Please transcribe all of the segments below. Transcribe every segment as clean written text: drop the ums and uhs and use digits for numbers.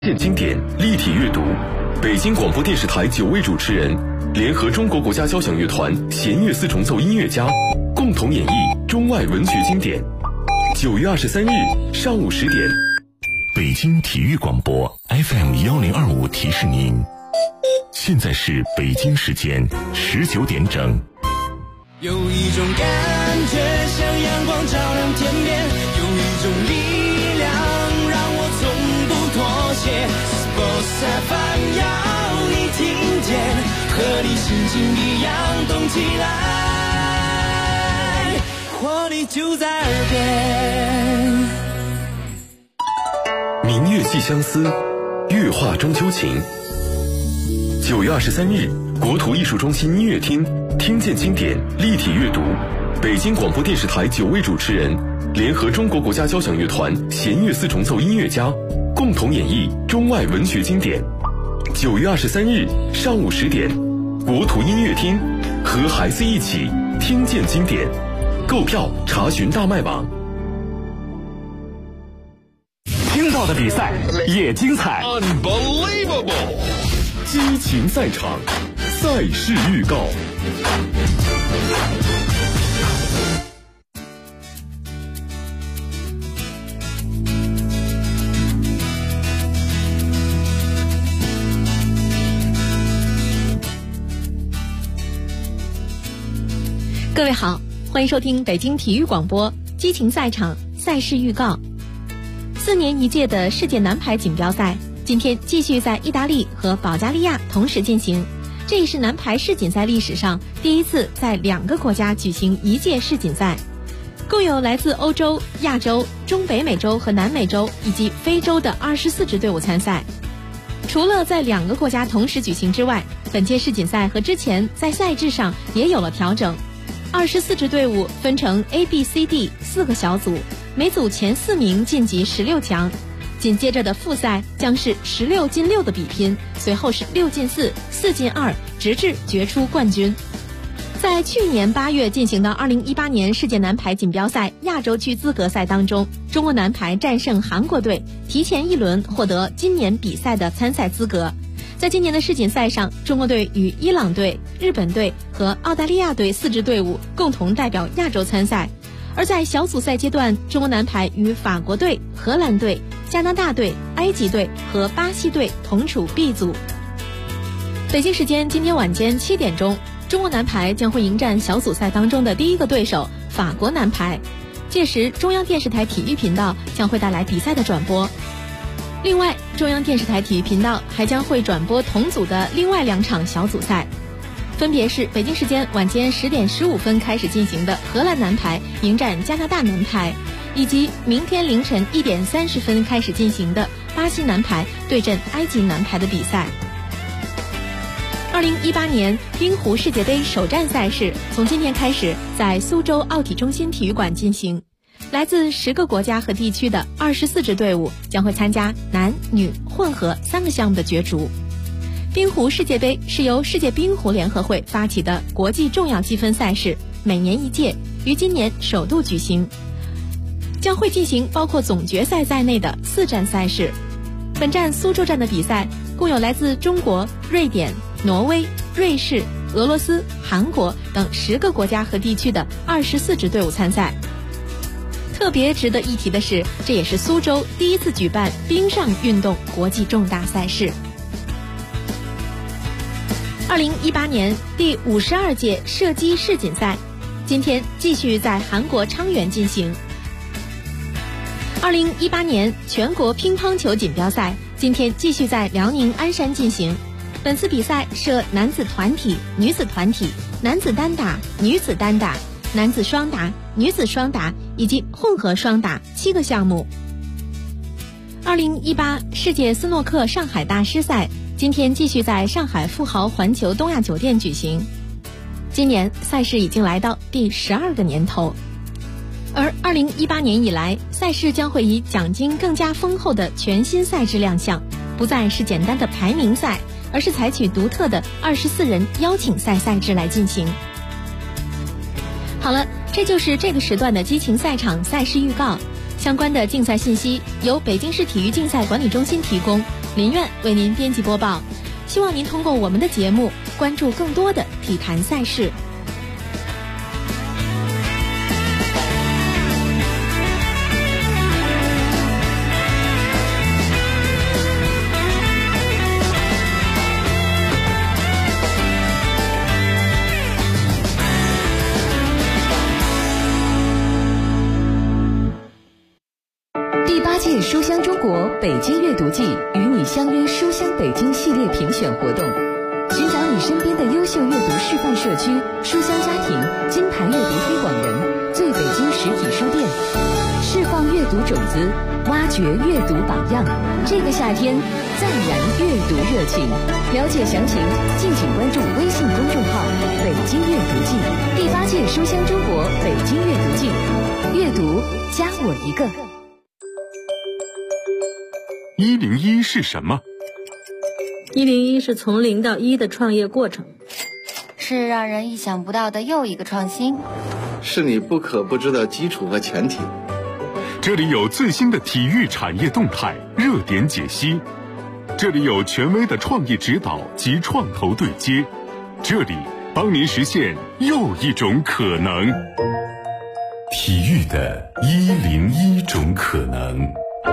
见经典立体阅读，北京广播电视台9位主持人联合中国国家交响乐团弦乐四重奏音乐家，共同演绎中外文学经典。9月23日上午10点， 北京体育广播 FM1025提示您，现在是北京时间19点整。 有一种感觉像阳光照亮天边，有一种力量让我从不妥协。Sports FM 要你听见，和你心情一样动起来，活力就在耳边。 明月寄相思，月画中秋情。9月23日，国图艺术中心音乐厅听见经典立体阅读，北京广播电视台9位主持人联合中国国家交响乐团弦乐四重奏音乐家，共同演绎中外文学经典。9月23日上午10点，国图音乐厅，和孩子一起听见经典。购票查询大麦网。 听到的比赛也精彩 Unbelievable， 激情赛场，赛事预告。 各位好，欢迎收听北京体育广播激情赛场赛事预告。4年一届的世界男排锦标赛今天继续在意大利和保加利亚同时进行，这也是男排世锦赛历史上第一次在2个国家举行一届世锦赛。共有来自欧洲、亚洲、中北美洲和南美洲以及非洲的24支队伍参赛。除了在2个国家同时举行之外，本届世锦赛和之前在赛制上也有了调整。24支队伍分成 A、B、C、D 4个小组，每组前4名晋级16强。紧接着的复赛将是16进6的比拼，随后是6进4、4进2，直至决出冠军。在去年8月进行的2018年世界男排锦标赛亚洲区资格赛当中，中国男排战胜韩国队，提前1轮获得今年比赛的参赛资格。在今年的世锦赛上，中国队与伊朗队、日本队和澳大利亚队4支队伍共同代表亚洲参赛。而在小组赛阶段，中国男排与法国队、荷兰队、加拿大队、埃及队和巴西队同处 B 组。北京时间今天晚间7点钟，中国男排将会迎战小组赛当中的第一个对手法国男排，届时中央电视台体育频道将会带来比赛的转播。另外，中央电视台体育频道还将会转播同组的另外2场小组赛，分别是北京时间晚间10点15分开始进行的荷兰男排迎战加拿大男排，以及明天凌晨1点30分开始进行的巴西男排对阵埃及男排的比赛。2018年冰壶世界杯首站赛事从今天开始在苏州奥体中心体育馆进行，来自10个国家和地区的24支队伍将会参加男女混合3个项目的角逐。冰壶世界杯是由世界冰壶联合会发起的国际重要积分赛事，每年1届，于今年首度举行，将会进行包括总决赛在内的4站赛事。本站苏州站的比赛共有来自中国、瑞典、挪威、瑞士、俄罗斯、韩国等10个国家和地区的24支队伍参赛。特别值得一提的是，这也是苏州第一次举办冰上运动国际重大赛事。2018年第52届射击世锦赛今天继续在韩国昌原进行。2018年全国乒乓球锦标赛今天继续在辽宁鞍山进行。本次比赛设男子团体、女子团体、男子单打、女子单打、男子双打、女子双打以及混合双打7个项目。2018世界斯诺克上海大师赛今天继续在上海富豪环球东亚酒店举行。今年赛事已经来到第12个年头，而2018年以来，赛事将会以奖金更加丰厚的全新赛制亮相，不再是简单的排名赛，而是采取独特的24人邀请赛赛制来进行。好了，这就是这个时段的激情赛场赛事预告。相关的竞赛信息由北京市体育竞赛管理中心提供， 林苑为您编辑播报。希望您通过我们的节目关注更多的体坛赛事。 书香中国北京阅读季与你相约书香北京系列评选活动，寻找你身边的优秀阅读示范社区、书香家庭、金牌阅读推广人、最北京实体书店，释放阅读种子，挖掘阅读榜样。这个夏天再燃阅读热情。了解详情，敬请关注微信公众号“北京阅读季”第8届书香中国北京阅读季，阅读加我一个。 101是什么 ？101是从0到1的创业过程， 是让人意想不到的又一个创新， 是你不可不知的基础和前提。 这里有最新的体育产业动态、热点解析，这里有权威的创业指导及创投对接，这里帮您实现又一种可能。 体育的101种可能。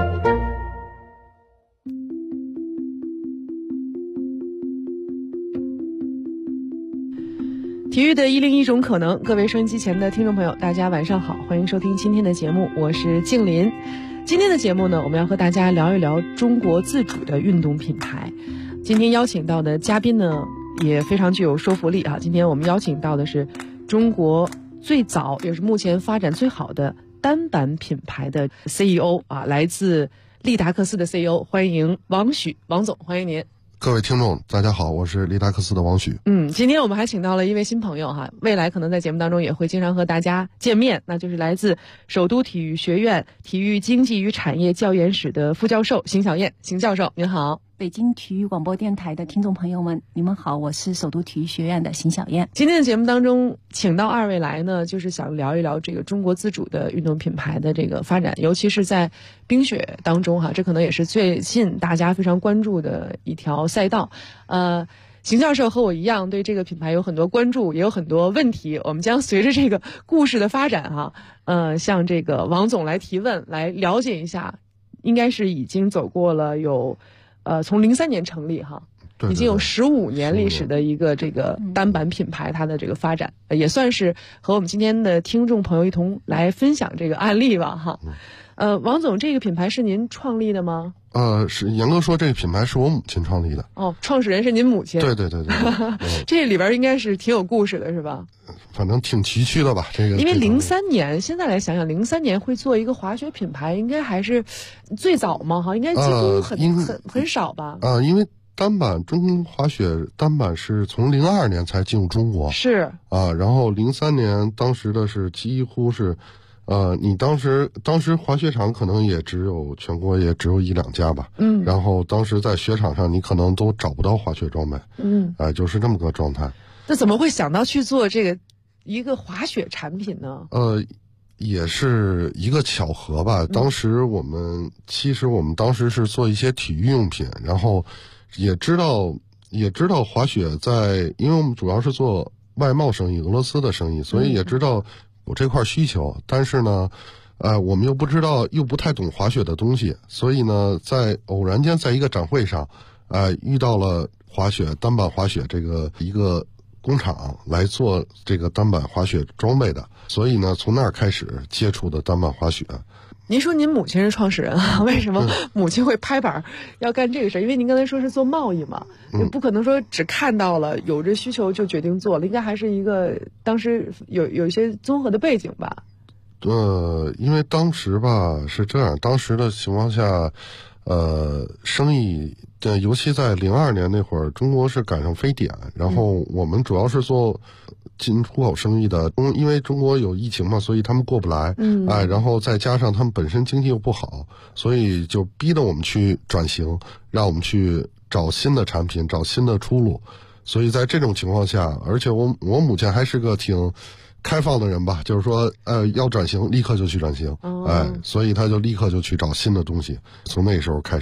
体育的101种可能，各位收音机前的听众朋友，大家晚上好，欢迎收听今天的节目，我是静林。今天的节目呢，我们要和大家聊一聊中国自主的运动品牌。今天邀请到的嘉宾呢，也非常具有说服力啊。今天我们邀请到的是中国最早也是目前发展最好的单板品牌的 CEO 啊，来自利达克斯的 CEO， 欢迎王许，王总，欢迎您。 各位听众大家好，我是利达克斯的王许。 今天我们还请到了一位新朋友哈，未来可能在节目当中也会经常和大家见面，那就是来自首都体育学院体育经济与产业教研室的副教授邢小燕。邢教授您好。 北京体育广播电台的听众朋友们，你们好，我是首都体育学院的邢小燕。 今天的节目当中请到二位来呢，就是想聊一聊这个中国自主的运动品牌的这个发展，尤其是在冰雪当中哈，这可能也是最近大家非常关注的一条赛道。邢教授和我一样对这个品牌有很多关注，也有很多问题，我们将随着这个故事的发展哈，向这个王总来提问，来了解一下，应该是已经走过了有从03年成立哈，已经有15年历史的一个这个单板品牌，它的这个发展也算是和我们今天的听众朋友一同来分享这个案例吧哈。王总，这个品牌是您创立的吗？ 是严格说，这个品牌是我母亲创立的。 哦，创始人是您母亲？ 对。 这里边应该是挺有故事的，是吧？ 反正挺崎岖的吧，这个。 因为03年，现在来想想，03年会做一个滑雪品牌，应该还是最早嘛哈，应该几乎很少吧？ 因为中滑雪单板是从02年才进入中国。 是。 然后03年当时的是几乎是。你当时滑雪场可能也全国也只有1-2家吧。然后当时在雪场上你可能都找不到滑雪装备。就是这么个状态。 那怎么会想到去做这个一个滑雪产品呢？ 也是一个巧合吧。其实我们当时是做一些体育用品，然后也知道滑雪因为我们主要是做外贸生意，俄罗斯的生意，所以也知道有这块需求，但是呢，我们又不太懂滑雪的东西，所以呢，在偶然间在一个展会上，遇到了单板滑雪这个一个工厂来做这个单板滑雪装备的，所以呢，从那儿开始接触的单板滑雪。 您说您母亲是创始人啊？为什么母亲会拍板要干这个事？因为您刚才说是做贸易嘛，也不可能说只看到了有这需求就决定做了，应该还是一个当时有一些综合的背景吧。 因为当时吧是这样，当时的情况下，生意尤其在02年那会儿，中国是赶上非典，然后我们主要是做进出口生意的，因为中国有疫情嘛，所以他们过不来，然后再加上他们本身经济又不好，所以就逼得我们去转型，让我们去找新的产品，找新的出路。所以在这种情况下，而且我母亲还是个挺开放的人吧，就是说要转型立刻就去转型，所以他就立刻就去找新的东西，从那时候开始。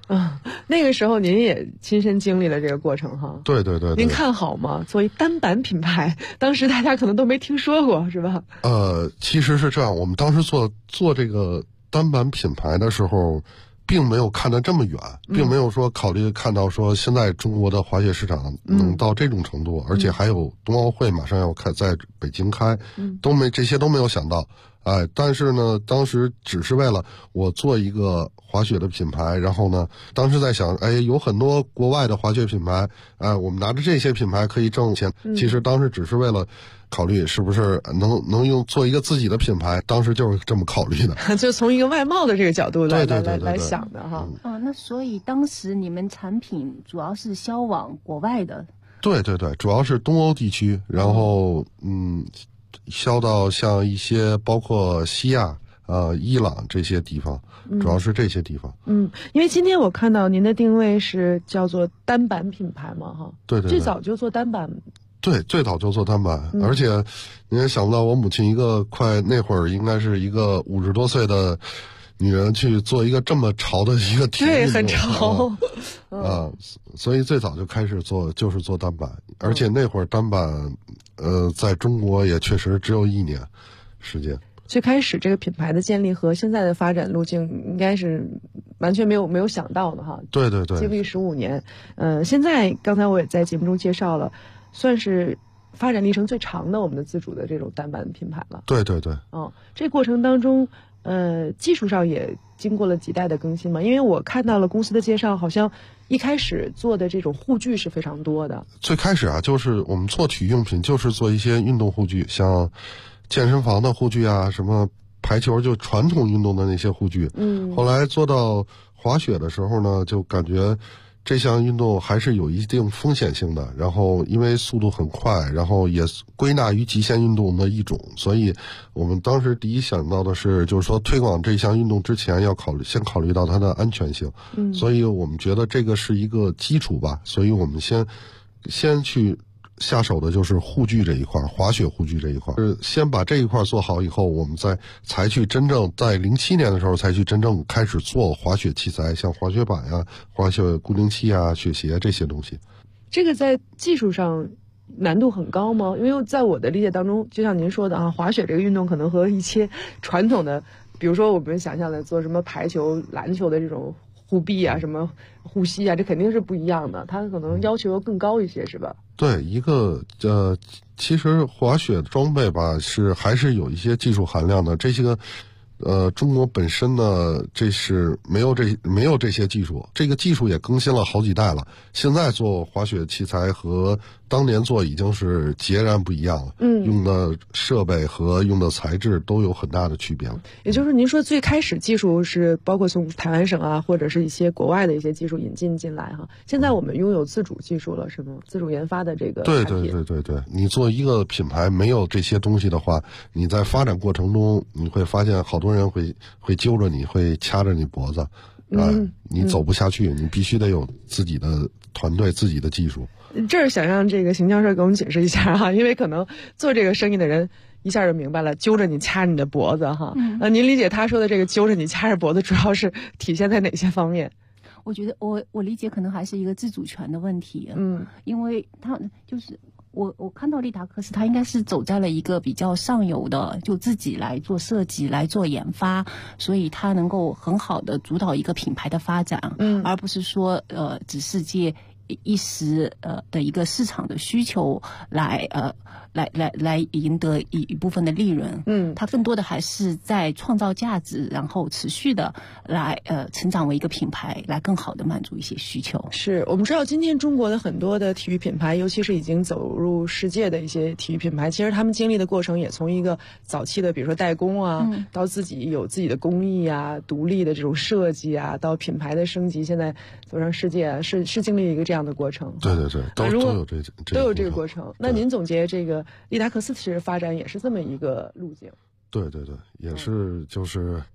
那个时候您也亲身经历了这个过程哈。 对对对。 您看好吗？作为单板品牌，当时大家可能都没听说过，是吧？ 其实是这样，我们当时做这个单板品牌的时候，并没有看得这么远，并没有说考虑看到说现在中国的滑雪市场能到这种程度，而且还有冬奥会马上要开，在北京开，这些都没有想到。但是呢，当时只是为了我做一个滑雪的品牌，然后呢，当时在想，有很多国外的滑雪品牌，我们拿着这些品牌可以挣钱。其实当时只是为了考虑是不是能做一个自己的品牌，当时就是这么考虑的。 就从一个外贸的这个角度来想的哈。 那所以当时你们产品主要是销往国外的？ 对对对，主要是东欧地区，然后销到像一些包括西亚、伊朗这些地方，主要是这些地方。 因为今天我看到您的定位是叫做单板品牌嘛，哈。 对对对。 最早就做单板。 对，最早就做单板，而且你也想不到，我母亲那会儿应该是一个50多岁的女人去做一个这么潮的一个体育运动， 对，很潮所以最早就开始就是做单板，而且那会儿单板在中国也确实只有1年时间。 最开始这个品牌的建立和现在的发展路径应该是完全没有想到的哈。 对对对。 经历15年，现在刚才我也在节目中介绍了，算是发展历程最长的我们的自主的这种单板品牌了。 对对对。 这过程当中，技术上也经过了几代的更新嘛？因为我看到了公司的介绍，好像一开始做的这种护具是非常多的。 最开始就是我们做体育用品，就是做一些运动护具，像健身房的护具啊，什么排球就传统运动的那些护具。后来做到滑雪的时候呢，就感觉这项运动还是有一定风险性的，然后因为速度很快，然后也归纳于极限运动的一种，所以我们当时第一想到的是，就是说推广这项运动之前要先考虑到它的安全性。所以我们觉得这个是一个基础吧，所以我们先去下手的就是护具这一块，滑雪护具这一块，先把这一块做好以后，我们才去真正在07年的时候才去真正开始做滑雪器材，像滑雪板呀、滑雪固定器啊、雪鞋这些东西。 这个在技术上难度很高吗？因为在我的理解当中，就像您说的啊，滑雪这个运动可能和一些传统的，比如说我们想象的做什么排球、篮球的这种护臂啊、什么护膝啊，这肯定是不一样的，它可能要求要更高一些，是吧？ 对，其实滑雪装备吧还是有一些技术含量的，这些个中国本身呢，这是没有这些技术，这个技术也更新了好几代了。现在做滑雪器材和当年做已经是截然不一样了，用的设备和用的材质都有很大的区别了。 也就是您说最开始技术是包括从台湾省啊，或者是一些国外的一些技术引进来哈。现在我们拥有自主技术了，是吗？自主研发的这个产品。 对，你做一个品牌没有这些东西的话，你在发展过程中你会发现好多人会揪着你，会掐着你脖子，你走不下去，你必须得有自己的团队、自己的技术。 这儿想让这个邢教授给我们解释一下哈，因为可能做这个生意的人一下就明白了，揪着你掐你的脖子哈。您理解他说的这个揪着你掐着脖子，主要是体现在哪些方面？ 我觉得我理解可能还是一个自主权的问题。因为他就是我看到利达克斯，他应该是走在了一个比较上游的，就自己来做设计、来做研发，所以他能够很好的主导一个品牌的发展，而不是说只是借一时的一个市场的需求来赢得一部分的利润。它更多的还是在创造价值，然后持续的来成长为一个品牌，来更好的满足一些需求。 是我们知道今天中国的很多的体育品牌，尤其是已经走入世界的一些体育品牌，其实他们经历的过程也从一个早期的比如说代工啊，到自己有自己的工艺啊、独立的这种设计啊，到品牌的升级，现在走上世界啊，是经历一个这样的过程。 对，都有这个过程。那您总结这个利达克斯其实发展也是这么一个路径。 对，也是就是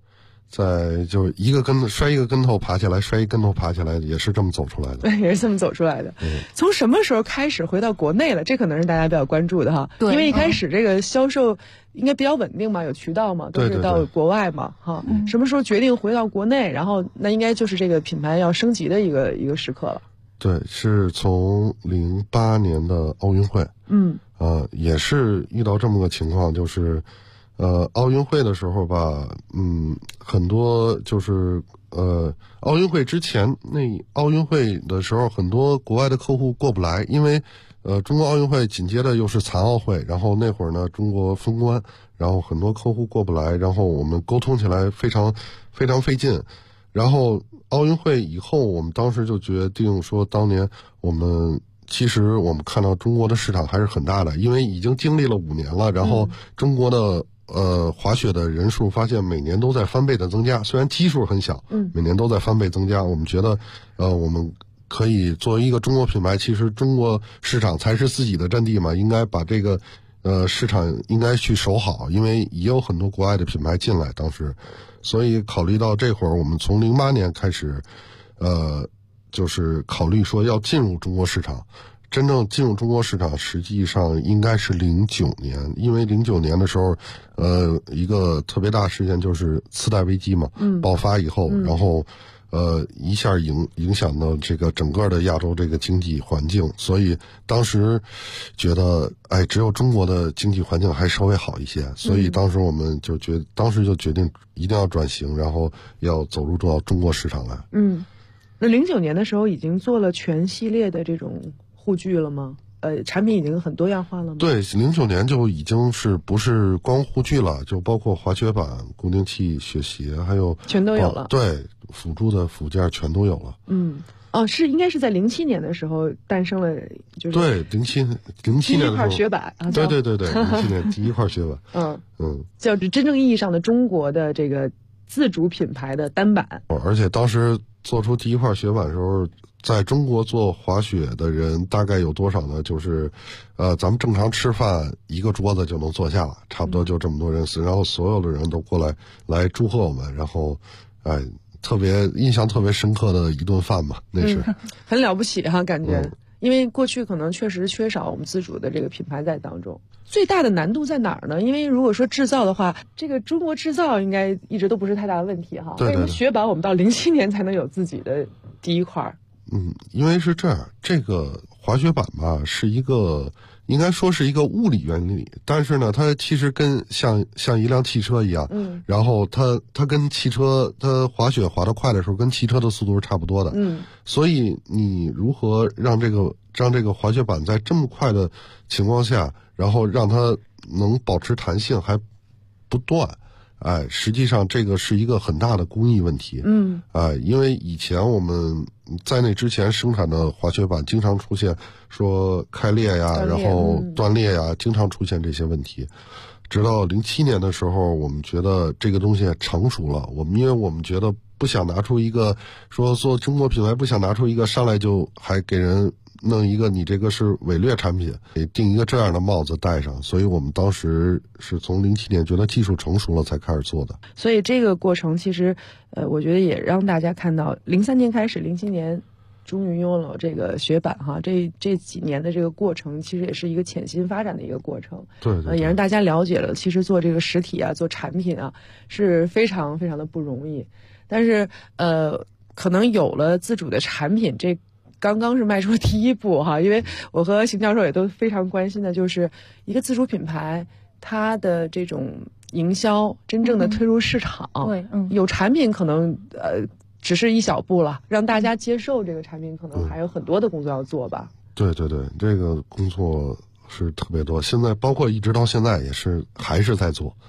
就是摔一个跟头爬起来，摔一跟头爬起来，也是这么走出来的。 对，也是这么走出来的。从什么时候开始回到国内了？这可能是大家比较关注的哈。对，因为一开始这个销售应该比较稳定嘛，有渠道嘛，都是到国外嘛，哈。什么时候决定回到国内？然后那应该就是这个品牌要升级的一个时刻了。 对，是从08年的奥运会。也是遇到这么个情况，就是奥运会的时候吧，很多就是奥运会之前，奥运会的时候，很多国外的客户过不来，因为中国奥运会紧接着又是残奥会，然后那会儿呢中国封关，然后很多客户过不来，然后我们沟通起来非常非常费劲。然后奥运会以后，我们当时就决定说，当年其实我们看到中国的市场还是很大的，因为已经经历了5年了，然后中国的滑雪的人数发现每年都在翻倍的增加，虽然基数很小，每年都在翻倍增加。我们觉得我们可以作为一个中国品牌，其实中国市场才是自己的阵地嘛，应该把这个市场应该去守好，因为也有很多国外的品牌进来，当时，所以考虑到这会儿，我们从08年开始就是考虑说要进入中国市场，真正进入中国市场实际上应该是09年，因为09年的时候一个特别大事件就是次贷危机嘛，爆发以后，然后一下影响到这个整个的亚洲这个经济环境，所以当时觉得只有中国的经济环境还稍微好一些，所以当时我们当时就决定一定要转型，然后要走入到中国市场来。 那09年的时候已经做了全系列的这种护具了吗？产品已经很多样化了吗？ 对，09年就已经不是光护具了，就包括滑雪板、固定器、雪鞋，还有全都有了。 对，辅助的附件全都有了。 应该是在07年的时候诞生了，就是对07年第一块雪板。 对07年第一块雪板。 叫真正意义上的中国的这个自主品牌的单板。 而且当时做出第一块雪板的时候，在中国做滑雪的人大概有多少呢？就是咱们正常吃饭一个桌子就能坐下了，差不多就这么多人，然后所有的人都过来祝贺我们，然后印象特别深刻的一顿饭嘛，那是很了不起哈，感觉。因为过去可能确实缺少我们自主的这个品牌在当中。最大的难度在哪儿呢？因为如果说制造的话，这个中国制造应该一直都不是太大的问题哈。为什么雪板我们到07年才能有自己的第一块？ 因为是这样，这个滑雪板吧是一个应该说是一个物理原理，但是呢它其实跟像一辆汽车一样，然后它跟汽车，它滑雪滑得快的时候跟汽车的速度是差不多的，所以你如何让这个滑雪板在这么快的情况下，然后让它能保持弹性还不断，实际上这个是一个很大的工艺问题。因为以前我们在那之前生产的滑雪板经常出现说开裂呀，然后断裂呀，经常出现这些问题。直到07年的时候，我们觉得这个东西成熟了，因为我们觉得不想拿出一个说做中国品牌，不想拿出一个上来就还给人弄一个你这个是伪劣产品，给定一个这样的帽子戴上，所以我们当时是从07年觉得技术成熟了才开始做的。 所以这个过程其实我觉得也让大家看到03年开始07年终于拥有这个雪板哈，这几年的这个过程其实也是一个潜心发展的一个过程。 对， 也让大家了解了其实做这个实体做产品是非常非常的不容易。但是可能有了自主的产品，这刚刚是迈出了第一步哈，因为我和邢教授也都非常关心的就是一个自主品牌它的这种营销真正的推入市场。有产品可能只是一小步了，让大家接受这个产品可能还有很多的工作要做吧。 对，这个工作是特别多，现在包括一直到现在还是在做。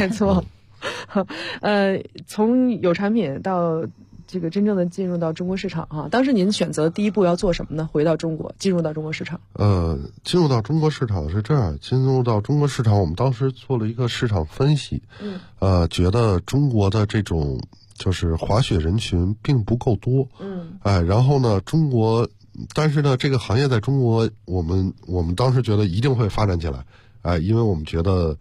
从有产品到这个真正的进入到中国市场当时您选择第一步要做什么呢？回到中国，进入到中国市场。 进入到中国市场是这样，进入到中国市场，我们当时做了一个市场分析，觉得中国的这种就是滑雪人群并不够多，然后呢，但是呢，这个行业在中国，我们当时觉得一定会发展起来，因为我们觉得，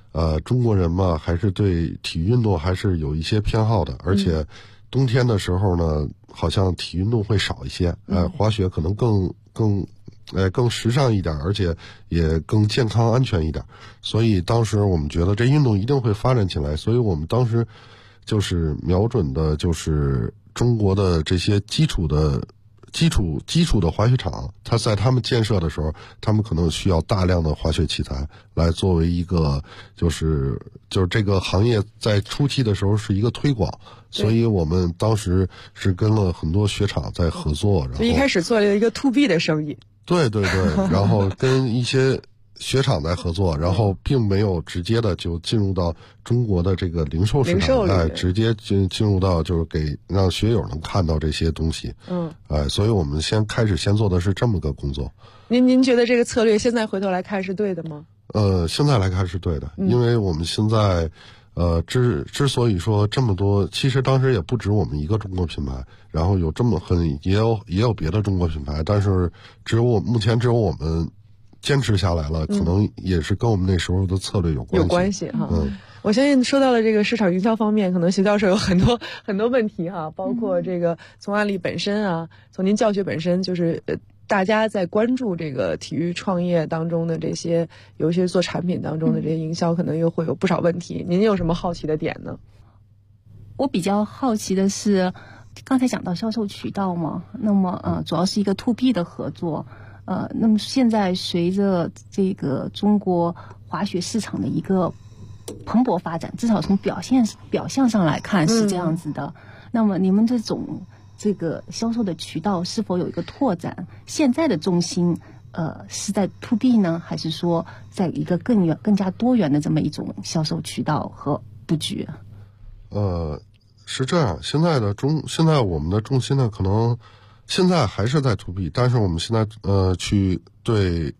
中国人嘛，还是对体育运动还是有一些偏好的，而且冬天的时候呢，好像体育运动会少一些，滑雪可能更时尚一点，而且也更健康安全一点，所以当时我们觉得这运动一定会发展起来，所以我们当时就是瞄准的就是中国的这些基础的滑雪场，它在他们建设的时候，他们可能需要大量的滑雪器材来作为一个就是这个行业在初期的时候是一个推广，所以我们当时是跟了很多雪场在合作，然后一开始做了一个 to B 的生意。对， 然后跟一些雪场在合作，然后并没有直接的就进入到中国的这个零售市场，直接进入到就是让学友能看到这些东西。所以我们先做的是这么个工作。 您觉得这个策略现在回头来看是对的吗？ 现在来看是对的，因为我们现在之所以说这么多，其实当时也不止我们一个中国品牌，然后有也有别的中国品牌，但是目前只有我们坚持下来了，可能也是跟我们那时候的策略有关系哈。我相信说到了这个市场营销方面，可能徐教授有很多问题哈，包括这个从案例本身啊，从您教学本身，就是大家在关注这个体育创业当中的这些，尤其是做产品当中的这些营销，可能又会有不少问题。您有什么好奇的点呢？ 我比较好奇的是，刚才讲到销售渠道嘛，那么主要是一个 to B 的合作。那么现在随着这个中国滑雪市场的一个蓬勃发展，至少从表象上来看是这样子的。那么你们这个销售的渠道是否有一个拓展？现在的重心是在 to B 呢，还是说在一个更加多元的这么一种销售渠道和布局？ 是这样，现在我们的重心呢，可能现在还是在 to B， 但是我们现在去对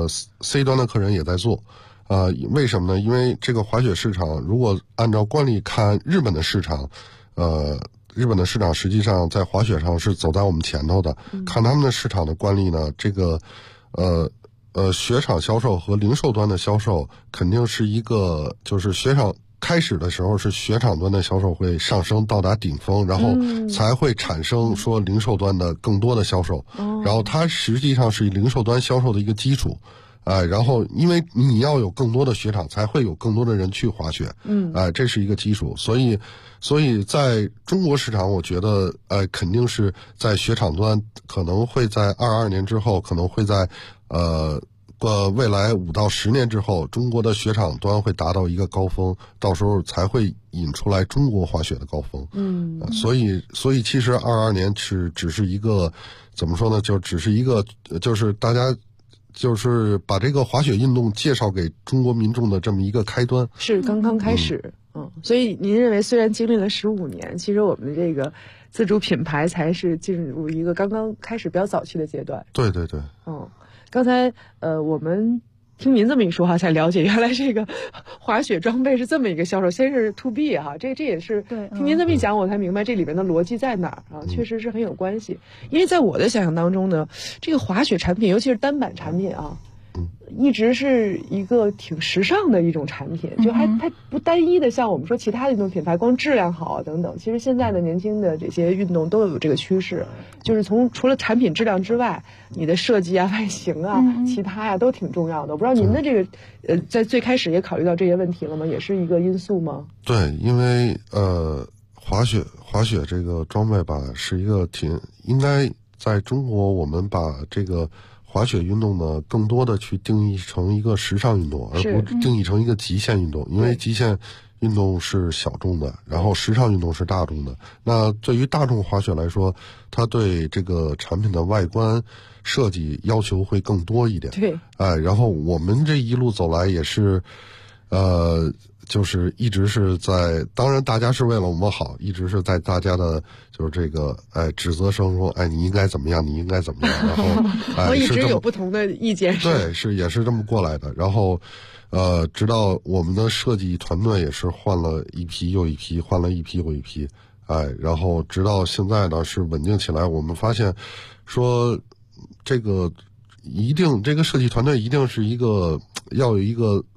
C 端的客人也在做。为什么呢？因为这个滑雪市场，如果按照惯例看日本的市场，日本的市场实际上在滑雪上是走在我们前头的。看他们的市场的惯例呢，这个雪场销售和零售端的销售肯定是一个，就是雪场开始的时候是雪场端的销售会上升到达顶峰，然后才会产生说零售端的更多的销售，然后它实际上是零售端销售的一个基础。然后因为你要有更多的雪场，才会有更多的人去滑雪，这是一个基础。所以在中国市场，我觉得肯定是在雪场端，可能会在22年之后，可能会在未来5到10年之后，中国的雪场端会达到一个高峰，到时候才会引出来中国滑雪的高峰。所以其实22年只是一个怎么说呢？就只是一个就是大家。就是把这个滑雪运动介绍给中国民众的这么一个开端， 是刚刚开始。所以您认为虽然经历了15年，其实我们的这个自主品牌才是进入一个刚刚开始比较早期的阶段。 对。 刚才我们听您这么一说哈，才了解原来这个滑雪装备是这么一个销售，先是 to B 哈，这也是听您这么一讲，我才明白这里面的逻辑在哪儿啊，确实是很有关系。因为在我的想象当中呢，这个滑雪产品，尤其是单板产品啊，一直是一个挺时尚的一种产品，就它不单一的像我们说其他的运动品牌光质量好啊等等，其实现在的年轻的这些运动都有这个趋势，就是除了产品质量之外，你的设计啊、外形啊、其他呀都挺重要的。我不知道您的这个在最开始也考虑到这些问题了吗？也是一个因素吗？ 对，因为滑雪这个装备吧，是一个应该在中国我们把这个滑雪运动呢，更多的去定义成一个时尚运动，而不定义成一个极限运动。因为极限运动是小众的，然后时尚运动是大众的。那对于大众滑雪来说，它对这个产品的外观设计要求会更多一点。 对， 然后我们这一路走来也是，就是一直是在，当然大家是为了我们好，一直是在大家的就是这个指责声说，你应该怎么样，你应该怎么样，然后我一直有不同的意见。 对，也是这么过来的。然后直到我们的设计团队也是换了一批又一批，换了一批又一批，然后直到现在呢是稳定起来。我们发现说这个设计团队一定是要有一个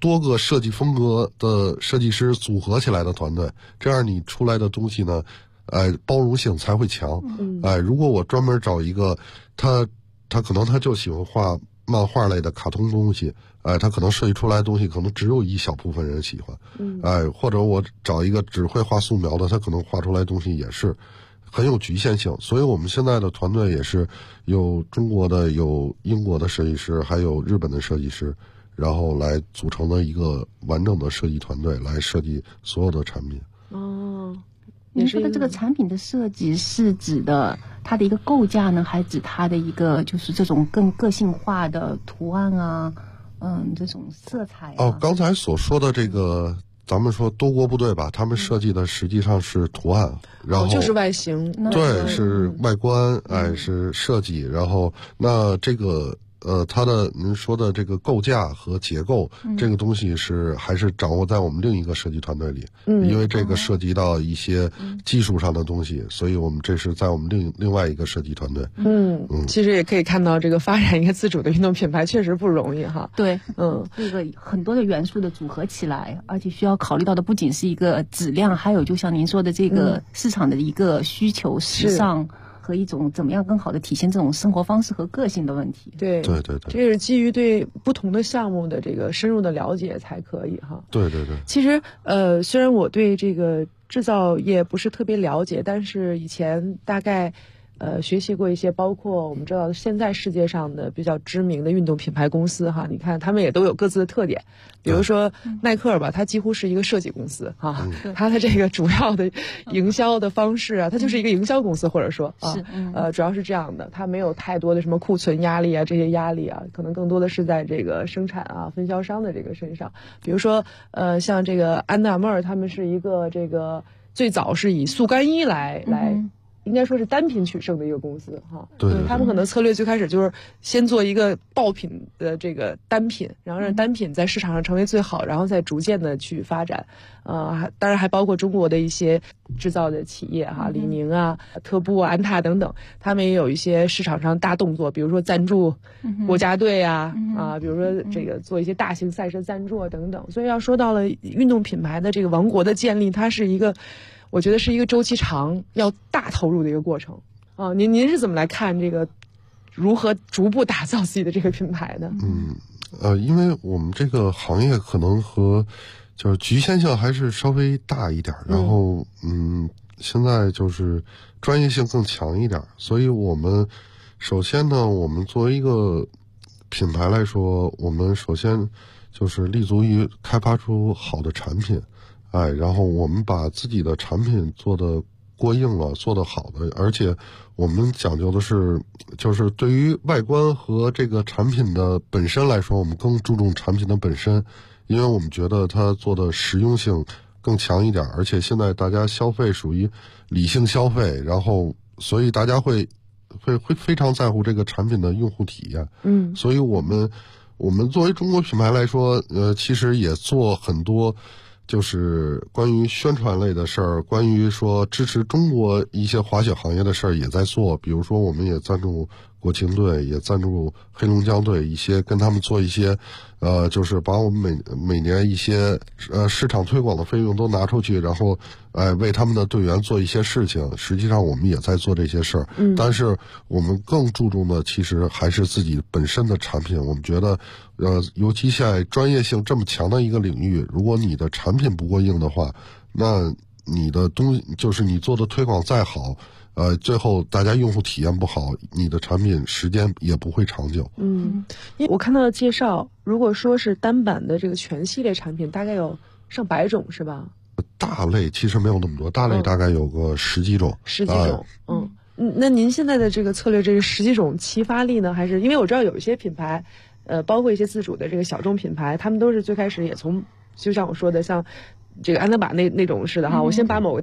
多个设计风格的设计师组合起来的团队，这样你出来的东西呢，包容性才会强。如果我专门找一个他可能他就喜欢画漫画类的卡通东西，他可能设计出来的东西可能只有一小部分人喜欢，或者我找一个只会画素描的，他可能画出来的东西也是很有局限性。所以我们现在的团队也是有中国的、有英国的设计师，还有日本的设计师，然后来组成的一个完整的设计团队来设计所有的产品。 您说的这个产品的设计是指的它的一个构架呢，还指它的一个就是这种更个性化的图案啊，这种色彩啊？ 刚才所说的这个，咱们说多国部队吧，他们设计的实际上是图案，然后就是外形， 对，是外观，是设计，然后那这个。它的您说的这个构架和结构，这个东西还是掌握在我们另一个设计团队里，因为这个涉及到一些技术上的东西，所以我们这是在我们另外一个设计团队。 其实也可以看到，这个发展一个自主的运动品牌确实不容易哈。 对，这个很多的元素的组合起来，而且需要考虑到的不仅是一个质量，还有就像您说的这个市场的一个需求、时尚。和一种怎么样更好的体现这种生活方式和个性的问题。 对，这是基于对不同的项目的这个深入的了解才可以哈。 对。 其实虽然我对这个制造业不是特别了解，但是以前大概学习过一些，包括我们知道现在世界上的比较知名的运动品牌公司哈，你看他们也都有各自的特点。比如说耐克吧，它几乎是一个设计公司哈，它的这个主要的营销的方式啊，它就是一个营销公司，或者说主要是这样的，它没有太多的什么库存压力啊，这些压力啊，可能更多的是在这个生产啊、分销商的这个身上。比如说像这个安踏妹，他们是一个这个最早是以速干衣来应该说是单品取胜的一个公司哈。 对， 他们可能策略最开始就是先做一个爆品的这个单品，然后让单品在市场上成为最好，然后再逐渐的去发展。当然还包括中国的一些制造的企业哈，李宁啊、特步啊、安踏等等，他们也有一些市场上大动作，比如说赞助国家队啊，比如说这个做一些大型赛事赞助啊等等。所以要说到了运动品牌的这个王国的建立，它是一个。我觉得是一个周期长、要大投入的一个过程啊！您是怎么来看这个如何逐步打造自己的这个品牌的？ 因为我们这个行业可能就是局限性还是稍微大一点，然后现在就是专业性更强一点，所以我们首先呢，我们作为一个品牌来说，我们首先就是立足于开发出好的产品。然后我们把自己的产品做得过硬了，做得好的，而且我们讲究的是，就是对于外观和这个产品的本身来说，我们更注重产品的本身，因为我们觉得它做的实用性更强一点，而且现在大家消费属于理性消费，然后所以大家会非常在乎这个产品的用户体验。所以我们作为中国品牌来说，其实也做很多。就是关于宣传类的事儿，关于说支持中国一些滑雪行业的事儿也在做，比如说我们也赞助国青队，也赞助黑龙江队，一些跟他们做一些，就是把我们每年一些市场推广的费用都拿出去，然后为他们的队员做一些事情。实际上我们也在做这些事儿，但是我们更注重的其实还是自己本身的产品。我们觉得，尤其在专业性这么强的一个领域，如果你的产品不过硬的话，那你的东西就是你做的推广再好。最后大家用户体验不好，你的产品时间也不会长久。 因为我看到的介绍，如果说是单版的这个全系列产品，大概有上100种是吧？ 大类其实没有那么多，大类大概有个10几种。 10几种，那您现在的这个策略，这个10几种齐发力呢？还是因为我知道有一些品牌，包括一些自主的这个小众品牌，他们都是最开始也从，就像我说的，像这个安德玛那种似的哈，我先把某个